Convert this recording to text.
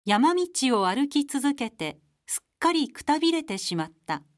山道を歩き続けてすっかりくたびれてしまった。